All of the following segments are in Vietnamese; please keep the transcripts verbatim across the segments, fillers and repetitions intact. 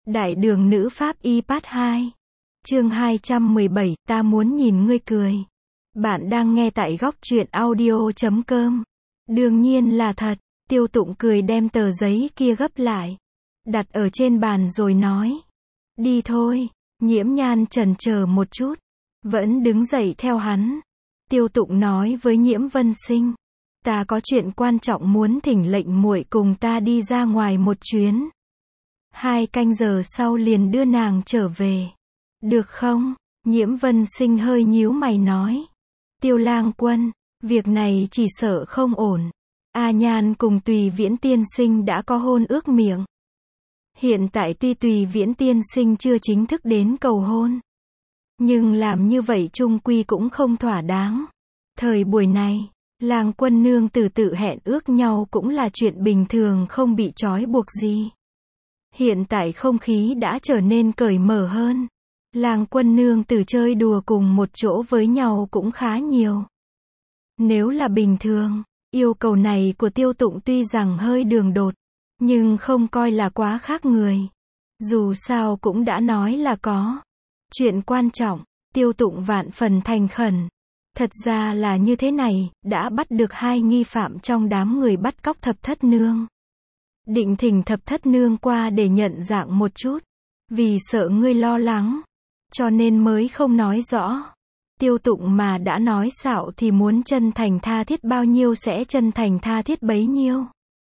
Đại đường nữ pháp y part hai. Chương hai trăm mười bảy, ta muốn nhìn ngươi cười. Bạn đang nghe tại góc truyện audio chấm com. Đương nhiên là thật. Tiêu Tụng cười đem tờ giấy kia gấp lại, đặt ở trên bàn rồi nói. Đi thôi. Nhiễm Nhan chần chờ một chút, vẫn đứng dậy theo hắn. Tiêu Tụng nói với Nhiễm Vân Sinh. Ta có chuyện quan trọng muốn thỉnh lệnh muội cùng ta đi ra ngoài một chuyến. Hai canh giờ sau liền đưa nàng trở về. Được không? Nhiễm Vân Sinh hơi nhíu mày nói. Tiêu lang quân, việc này chỉ sợ không ổn. A Nhan cùng Tùy Viễn tiên sinh đã có hôn ước miệng. Hiện tại tuy Tùy Viễn tiên sinh chưa chính thức đến cầu hôn, nhưng làm như vậy chung quy cũng không thỏa đáng. Thời buổi này, lang quân nương tử tự hẹn ước nhau cũng là chuyện bình thường, không bị trói buộc gì. Hiện tại không khí đã trở nên cởi mở hơn. Lang quân nương tử chơi đùa cùng một chỗ với nhau cũng khá nhiều. Nếu là bình thường, yêu cầu này của Tiêu Tụng tuy rằng hơi đường đột, nhưng không coi là quá khác người. Dù sao cũng đã nói là có chuyện quan trọng. Tiêu Tụng vạn phần thành khẩn. Thật ra là như thế này, đã bắt được hai nghi phạm trong đám người bắt cóc thập thất nương. Định thỉnh thập thất nương qua để nhận dạng một chút. Vì sợ ngươi lo lắng, cho nên mới không nói rõ. Tiêu Tụng mà đã nói xạo thì muốn chân thành tha thiết bao nhiêu sẽ chân thành tha thiết bấy nhiêu.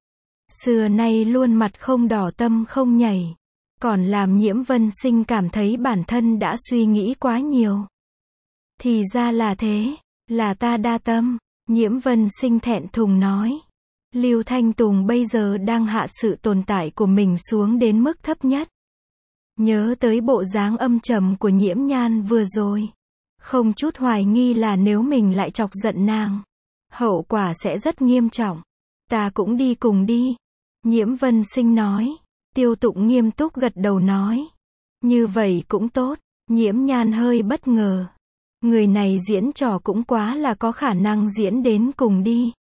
Xưa nay luôn mặt không đỏ tâm không nhảy. Còn làm Nhiễm Vân Sinh cảm thấy bản thân đã suy nghĩ quá nhiều. Thì ra là thế, là ta đa tâm. Nhiễm Vân Sinh thẹn thùng nói. Lưu Thanh Tùng bây giờ đang hạ sự tồn tại của mình xuống đến mức thấp nhất. Nhớ tới bộ dáng âm trầm của Nhiễm Nhan vừa rồi, không chút hoài nghi là nếu mình lại chọc giận nàng, hậu quả sẽ rất nghiêm trọng. Ta cũng đi cùng đi. Nhiễm Vân Sinh nói. Tiêu Tụng nghiêm túc gật đầu nói. Như vậy cũng tốt. Nhiễm Nhan hơi bất ngờ. Người này diễn trò cũng quá là có khả năng diễn đến cùng đi.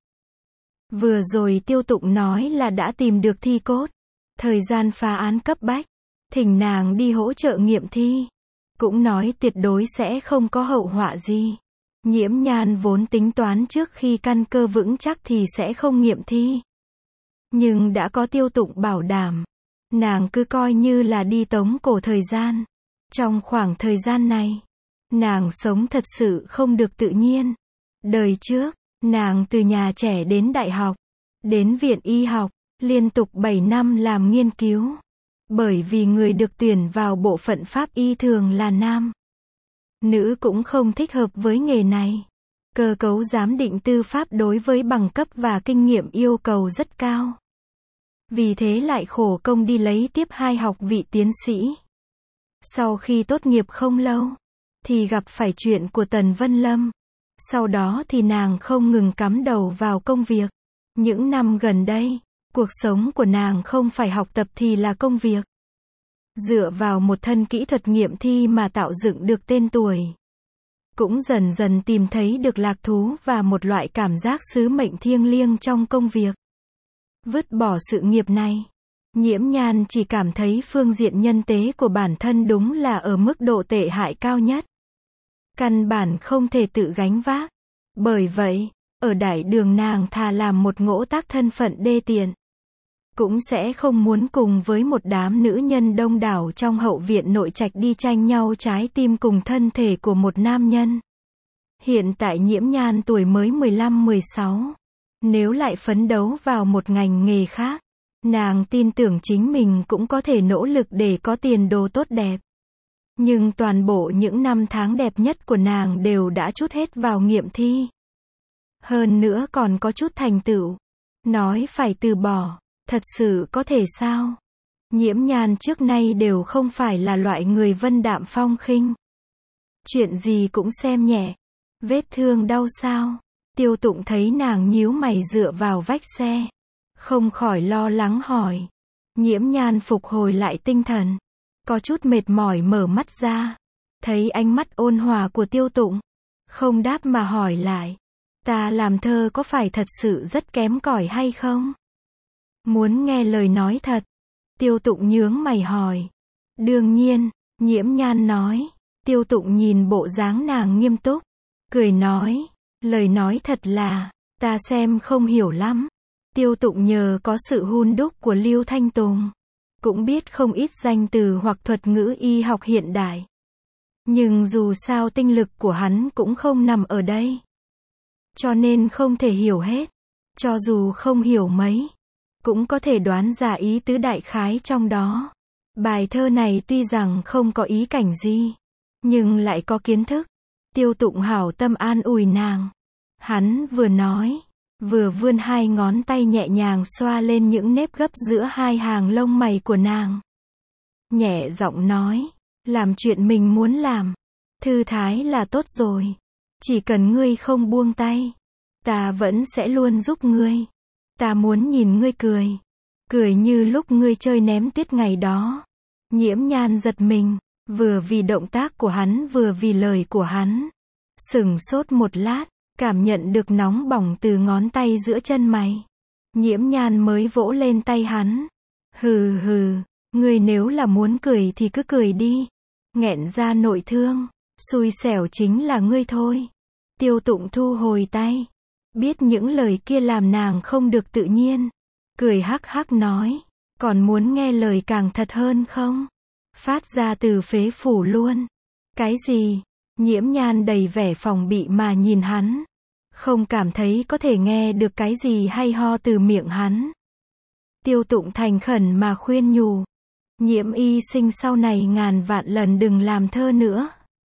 Vừa rồi Tiêu Tụng nói là đã tìm được thi cốt. Thời gian phá án cấp bách, thỉnh nàng đi hỗ trợ nghiệm thi. Cũng nói tuyệt đối sẽ không có hậu họa gì. Nhiễm Nhan vốn tính toán trước khi căn cơ vững chắc thì sẽ không nghiệm thi. Nhưng đã có Tiêu Tụng bảo đảm, nàng cứ coi như là đi tống cổ thời gian. Trong khoảng thời gian này, nàng sống thật sự không được tự nhiên. Đời trước, nàng từ nhà trẻ đến đại học, đến viện y học, liên tục bảy năm làm nghiên cứu. Bởi vì người được tuyển vào bộ phận pháp y thường là nam. Nữ cũng không thích hợp với nghề này. Cơ cấu giám định tư pháp đối với bằng cấp và kinh nghiệm yêu cầu rất cao. Vì thế lại khổ công đi lấy tiếp hai học vị tiến sĩ. Sau khi tốt nghiệp không lâu, thì gặp phải chuyện của Tần Vân Lâm. Sau đó thì nàng không ngừng cắm đầu vào công việc. Những năm gần đây, cuộc sống của nàng không phải học tập thì là công việc. Dựa vào một thân kỹ thuật nghiệm thi mà tạo dựng được tên tuổi. Cũng dần dần tìm thấy được lạc thú và một loại cảm giác sứ mệnh thiêng liêng trong công việc. Vứt bỏ sự nghiệp này, Nhiễm Nhan chỉ cảm thấy phương diện nhân tế của bản thân đúng là ở mức độ tệ hại cao nhất. Căn bản không thể tự gánh vác. Bởi vậy, ở đại đường nàng thà làm một ngỗ tác thân phận đê tiện, cũng sẽ không muốn cùng với một đám nữ nhân đông đảo trong hậu viện nội trạch đi tranh nhau trái tim cùng thân thể của một nam nhân. Hiện tại Nhiễm Nhan tuổi mới mười lăm mười sáu. Nếu lại phấn đấu vào một ngành nghề khác, nàng tin tưởng chính mình cũng có thể nỗ lực để có tiền đồ tốt đẹp. Nhưng toàn bộ những năm tháng đẹp nhất của nàng đều đã trút hết vào nghiệm thi. Hơn nữa còn có chút thành tựu. Nói phải từ bỏ, thật sự có thể sao? Nhiễm Nhan trước nay đều không phải là loại người vân đạm phong khinh. Chuyện gì cũng xem nhẹ. Vết thương đau sao? Tiêu Tụng thấy nàng nhíu mày dựa vào vách xe, không khỏi lo lắng hỏi. Nhiễm Nhan phục hồi lại tinh thần, có chút mệt mỏi mở mắt ra, thấy ánh mắt ôn hòa của Tiêu Tụng, không đáp mà hỏi lại. Ta làm thơ có phải thật sự rất kém cỏi hay không? Muốn nghe lời nói thật. Tiêu Tụng nhướng mày hỏi. Đương nhiên, Nhiễm Nhan nói. Tiêu Tụng nhìn bộ dáng nàng nghiêm túc, cười nói, lời nói thật là, ta xem không hiểu lắm. Tiêu Tụng nhờ có sự hun đúc của Lưu Thanh Tùng, cũng biết không ít danh từ hoặc thuật ngữ y học hiện đại. Nhưng dù sao tinh lực của hắn cũng không nằm ở đây, cho nên không thể hiểu hết. Cho dù không hiểu mấy, cũng có thể đoán ra ý tứ đại khái trong đó. Bài thơ này tuy rằng không có ý cảnh gì, nhưng lại có kiến thức. Tiêu Tụng hảo tâm an ủi nàng. Hắn vừa nói, vừa vươn hai ngón tay nhẹ nhàng xoa lên những nếp gấp giữa hai hàng lông mày của nàng. Nhẹ giọng nói, làm chuyện mình muốn làm, thư thái là tốt rồi. Chỉ cần ngươi không buông tay, ta vẫn sẽ luôn giúp ngươi. Ta muốn nhìn ngươi cười, cười như lúc ngươi chơi ném tiết ngày đó. Nhiễm Nhan giật mình, vừa vì động tác của hắn vừa vì lời của hắn. Sửng sốt một lát, cảm nhận được nóng bỏng từ ngón tay giữa chân mày. Nhiễm Nhan mới vỗ lên tay hắn. Hừ hừ, ngươi nếu là muốn cười thì cứ cười đi. Nghẹn ra nội thương, xui xẻo chính là ngươi thôi. Tiêu Tụng thu hồi tay, biết những lời kia làm nàng không được tự nhiên. Cười hắc hắc nói, còn muốn nghe lời càng thật hơn không? Phát ra từ phế phủ luôn. Cái gì? Nhiễm Nhan đầy vẻ phòng bị mà nhìn hắn, không cảm thấy có thể nghe được cái gì hay ho từ miệng hắn. Tiêu Tụng thành khẩn mà khuyên nhủ, Nhiễm y sinh sau này ngàn vạn lần đừng làm thơ nữa.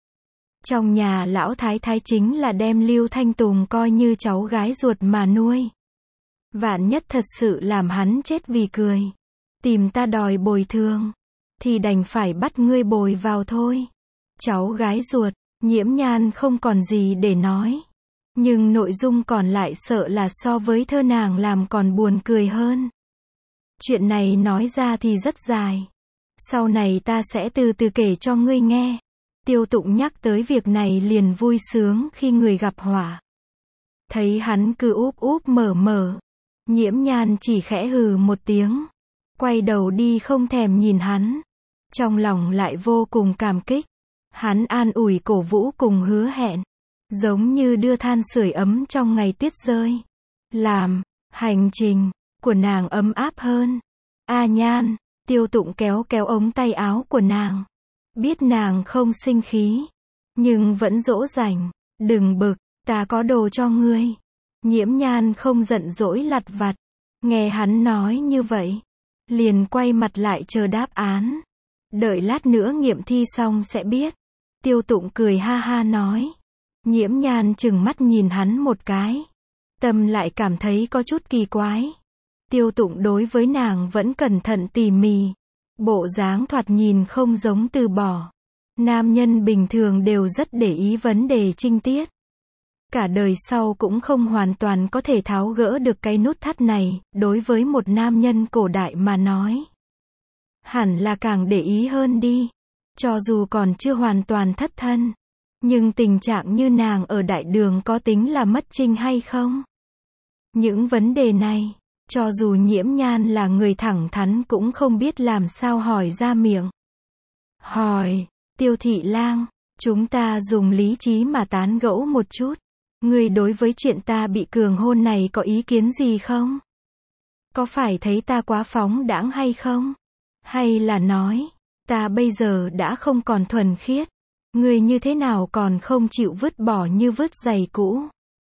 Trong nhà lão thái thái chính là đem Lưu Thanh Tùng coi như cháu gái ruột mà nuôi. Vạn nhất thật sự làm hắn chết vì cười, tìm ta đòi bồi thường, thì đành phải bắt ngươi bồi vào thôi. Cháu gái ruột, Nhiễm Nhan không còn gì để nói. Nhưng nội dung còn lại sợ là so với thơ nàng làm còn buồn cười hơn. Chuyện này nói ra thì rất dài. Sau này ta sẽ từ từ kể cho ngươi nghe. Tiêu Tụng nhắc tới việc này liền vui sướng khi người gặp họa. Thấy hắn cứ úp úp mở mở, Nhiễm Nhan chỉ khẽ hừ một tiếng, quay đầu đi không thèm nhìn hắn. Trong lòng lại vô cùng cảm kích. Hắn an ủi cổ vũ cùng hứa hẹn, giống như đưa than sưởi ấm trong ngày tuyết rơi, làm hành trình của nàng ấm áp hơn. A Nhan, Tiêu Tụng kéo kéo ống tay áo của nàng, biết nàng không sinh khí, nhưng vẫn dỗ dành, đừng bực, ta có đồ cho ngươi. Nhiễm Nhan không giận dỗi lặt vặt, nghe hắn nói như vậy, liền quay mặt lại chờ đáp án. Đợi lát nữa nghiệm thi xong sẽ biết. Tiêu Tụng cười ha ha nói. Nhiễm Nhan chừng mắt nhìn hắn một cái, tâm lại cảm thấy có chút kỳ quái. Tiêu Tụng đối với nàng vẫn cẩn thận tỉ mỉ, bộ dáng thoạt nhìn không giống từ bỏ. Nam nhân bình thường đều rất để ý vấn đề trinh tiết. Cả đời sau cũng không hoàn toàn có thể tháo gỡ được cái nút thắt này, đối với một nam nhân cổ đại mà nói. Hẳn là càng để ý hơn đi. Cho dù còn chưa hoàn toàn thất thân, nhưng tình trạng như nàng ở đại đường có tính là mất trinh hay không? Những vấn đề này, cho dù Nhiễm Nhan là người thẳng thắn cũng không biết làm sao hỏi ra miệng. Hỏi, Tiêu thị lang, chúng ta dùng lý trí mà tán gẫu một chút. Ngươi đối với chuyện ta bị cường hôn này có ý kiến gì không? Có phải thấy ta quá phóng đãng hay không? Hay là nói, ta bây giờ đã không còn thuần khiết, ngươi như thế nào còn không chịu vứt bỏ như vứt giày cũ?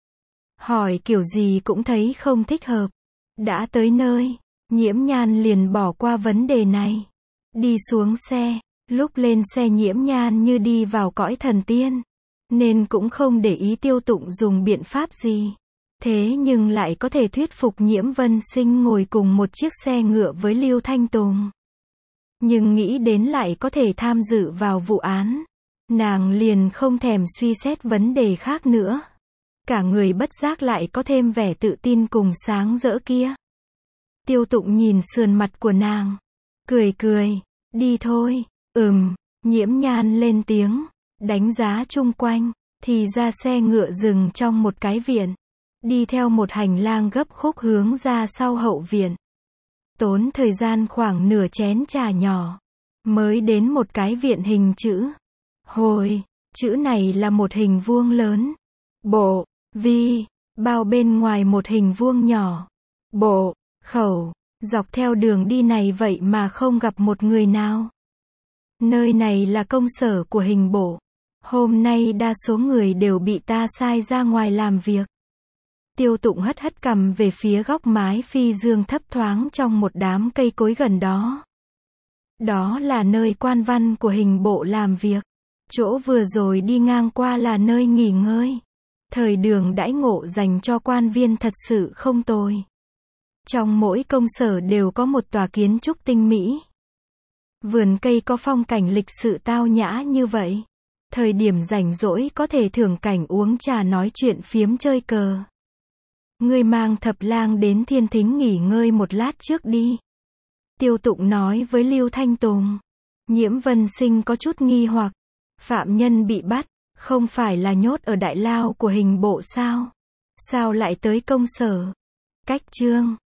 Hỏi kiểu gì cũng thấy không thích hợp. Đã tới nơi, Nhiễm Nhan liền bỏ qua vấn đề này. Đi xuống xe, lúc lên xe Nhiễm Nhan như đi vào cõi thần tiên, nên cũng không để ý Tiêu Tụng dùng biện pháp gì. Thế nhưng lại có thể thuyết phục Nhiễm Vân Sinh ngồi cùng một chiếc xe ngựa với Lưu Thanh Tùng. Nhưng nghĩ đến lại có thể tham dự vào vụ án, nàng liền không thèm suy xét vấn đề khác nữa. Cả người bất giác lại có thêm vẻ tự tin cùng sáng rỡ kia. Tiêu Tụng nhìn sườn mặt của nàng, cười cười, đi thôi. Ừm, Nhiễm Nhan lên tiếng, đánh giá chung quanh, thì ra xe ngựa dừng trong một cái viện, đi theo một hành lang gấp khúc hướng ra sau hậu viện. Tốn thời gian khoảng nửa chén trà nhỏ. Mới đến một cái viện hình chữ. Hồi, chữ này là một hình vuông lớn. Bộ, vi, bao bên ngoài một hình vuông nhỏ. Bộ, khẩu, dọc theo đường đi này vậy mà không gặp một người nào. Nơi này là công sở của hình bộ. Hôm nay đa số người đều bị ta sai ra ngoài làm việc. Tiêu Tụng hất hất cằm về phía góc mái phi dương thấp thoáng trong một đám cây cối gần đó. Đó là nơi quan văn của hình bộ làm việc. Chỗ vừa rồi đi ngang qua là nơi nghỉ ngơi. Thời đường đãi ngộ dành cho quan viên thật sự không tồi. Trong mỗi công sở đều có một tòa kiến trúc tinh mỹ. Vườn cây có phong cảnh lịch sự tao nhã như vậy. Thời điểm rảnh rỗi có thể thưởng cảnh uống trà nói chuyện phiếm chơi cờ. Ngươi mang Thập Lang đến Thiên Thính nghỉ ngơi một lát trước đi. Tiêu Tụng nói với Lưu Thanh Tùng. Nhiễm Vân Sinh có chút nghi hoặc. Phạm nhân bị bắt, không phải là nhốt ở đại lao của hình bộ sao? Sao lại tới công sở? Cách chương